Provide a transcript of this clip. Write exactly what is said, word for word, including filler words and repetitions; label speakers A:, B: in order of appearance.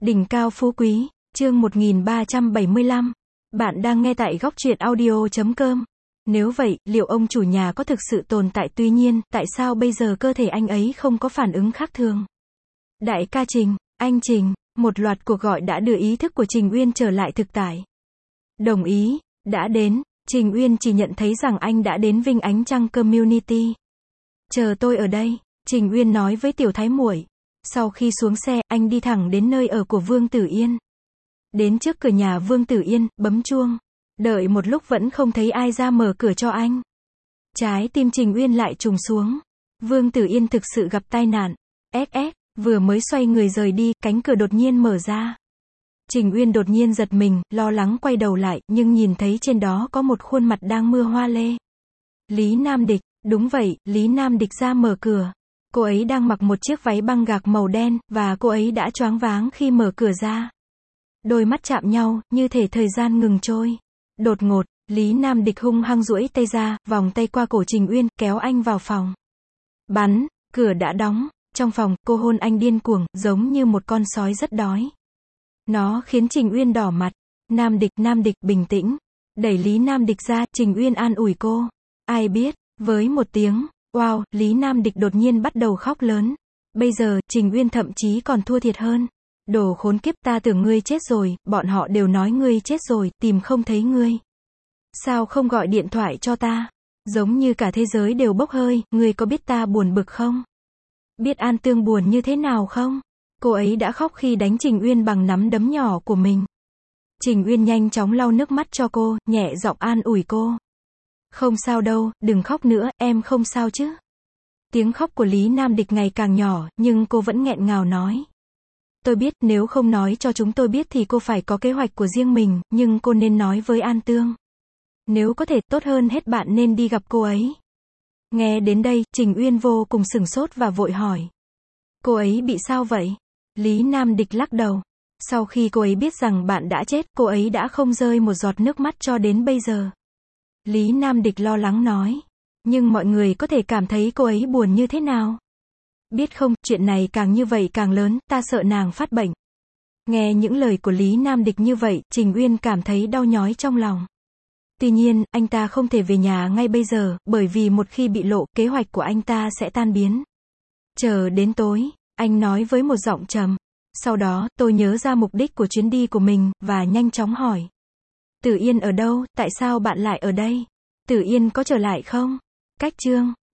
A: Đỉnh cao phú quý, chương một nghìn ba trăm bảy mươi lăm. Bạn đang nghe tại góc truyện audio chấm com. Nếu vậy, liệu ông chủ nhà có thực sự tồn tại, tuy nhiên, tại sao bây giờ cơ thể anh ấy không có phản ứng khác thường? Đại ca Trình, anh Trình, một loạt cuộc gọi đã đưa ý thức của Trình Uyên trở lại thực tại. Đồng ý, đã đến, Trình Uyên chỉ nhận thấy rằng anh đã đến Vinh Ánh Trăng Community. Chờ tôi ở đây, Trình Uyên nói với Tiểu Thái Muội. Sau khi xuống xe, anh đi thẳng đến nơi ở của Vương Tử Yên. Đến trước cửa nhà Vương Tử Yên, bấm chuông. Đợi một lúc vẫn không thấy ai ra mở cửa cho anh. Trái tim Trình Uyên lại trùng xuống. Vương Tử Yên thực sự gặp tai nạn. ét ét, vừa mới xoay người rời đi, cánh cửa đột nhiên mở ra. Trình Uyên đột nhiên giật mình, lo lắng quay đầu lại, nhưng nhìn thấy trên đó có một khuôn mặt đang mưa hoa lê. Lý Nam Địch, đúng vậy, Lý Nam Địch ra mở cửa. Cô ấy đang mặc một chiếc váy băng gạc màu đen, và cô ấy đã choáng váng khi mở cửa ra. Đôi mắt chạm nhau, như thể thời gian ngừng trôi. Đột ngột, Lý Nam Địch hung hăng duỗi tay ra, vòng tay qua cổ Trình Uyên, kéo anh vào phòng. Bắn, cửa đã đóng. Trong phòng, cô hôn anh điên cuồng, giống như một con sói rất đói. Nó khiến Trình Uyên đỏ mặt. Nam Địch, Nam Địch, bình tĩnh. Đẩy Lý Nam Địch ra, Trình Uyên an ủi cô. Ai biết, với một tiếng wow, Lý Nam Địch đột nhiên bắt đầu khóc lớn. Bây giờ, Trình Uyên thậm chí còn thua thiệt hơn. Đồ khốn kiếp, ta tưởng ngươi chết rồi, bọn họ đều nói ngươi chết rồi, tìm không thấy ngươi. Sao không gọi điện thoại cho ta? Giống như cả thế giới đều bốc hơi, ngươi có biết ta buồn bực không? Biết An Tương buồn như thế nào không? Cô ấy đã khóc khi đánh Trình Uyên bằng nắm đấm nhỏ của mình. Trình Uyên nhanh chóng lau nước mắt cho cô, nhẹ giọng an ủi cô. Không sao đâu, đừng khóc nữa, em không sao chứ. Tiếng khóc của Lý Nam Địch ngày càng nhỏ, nhưng cô vẫn nghẹn ngào nói. Tôi biết, nếu không nói cho chúng tôi biết thì cô phải có kế hoạch của riêng mình, nhưng cô nên nói với An Tương. Nếu có thể, tốt hơn hết bạn nên đi gặp cô ấy. Nghe đến đây, Trình Uyên vô cùng sửng sốt và vội hỏi. Cô ấy bị sao vậy? Lý Nam Địch lắc đầu. Sau khi cô ấy biết rằng bạn đã chết, cô ấy đã không rơi một giọt nước mắt cho đến bây giờ. Lý Nam Địch lo lắng nói. Nhưng mọi người có thể cảm thấy cô ấy buồn như thế nào? Biết không, chuyện này càng như vậy càng lớn, ta sợ nàng phát bệnh. Nghe những lời của Lý Nam Địch như vậy, Trình Uyên cảm thấy đau nhói trong lòng. Tuy nhiên, anh ta không thể về nhà ngay bây giờ, bởi vì một khi bị lộ, kế hoạch của anh ta sẽ tan biến. Chờ đến tối, anh nói với một giọng trầm. Sau đó, tôi nhớ ra mục đích của chuyến đi của mình, và nhanh chóng hỏi. Tử Yên ở đâu, tại sao bạn lại ở đây? Tử Yên có trở lại không? Cách chương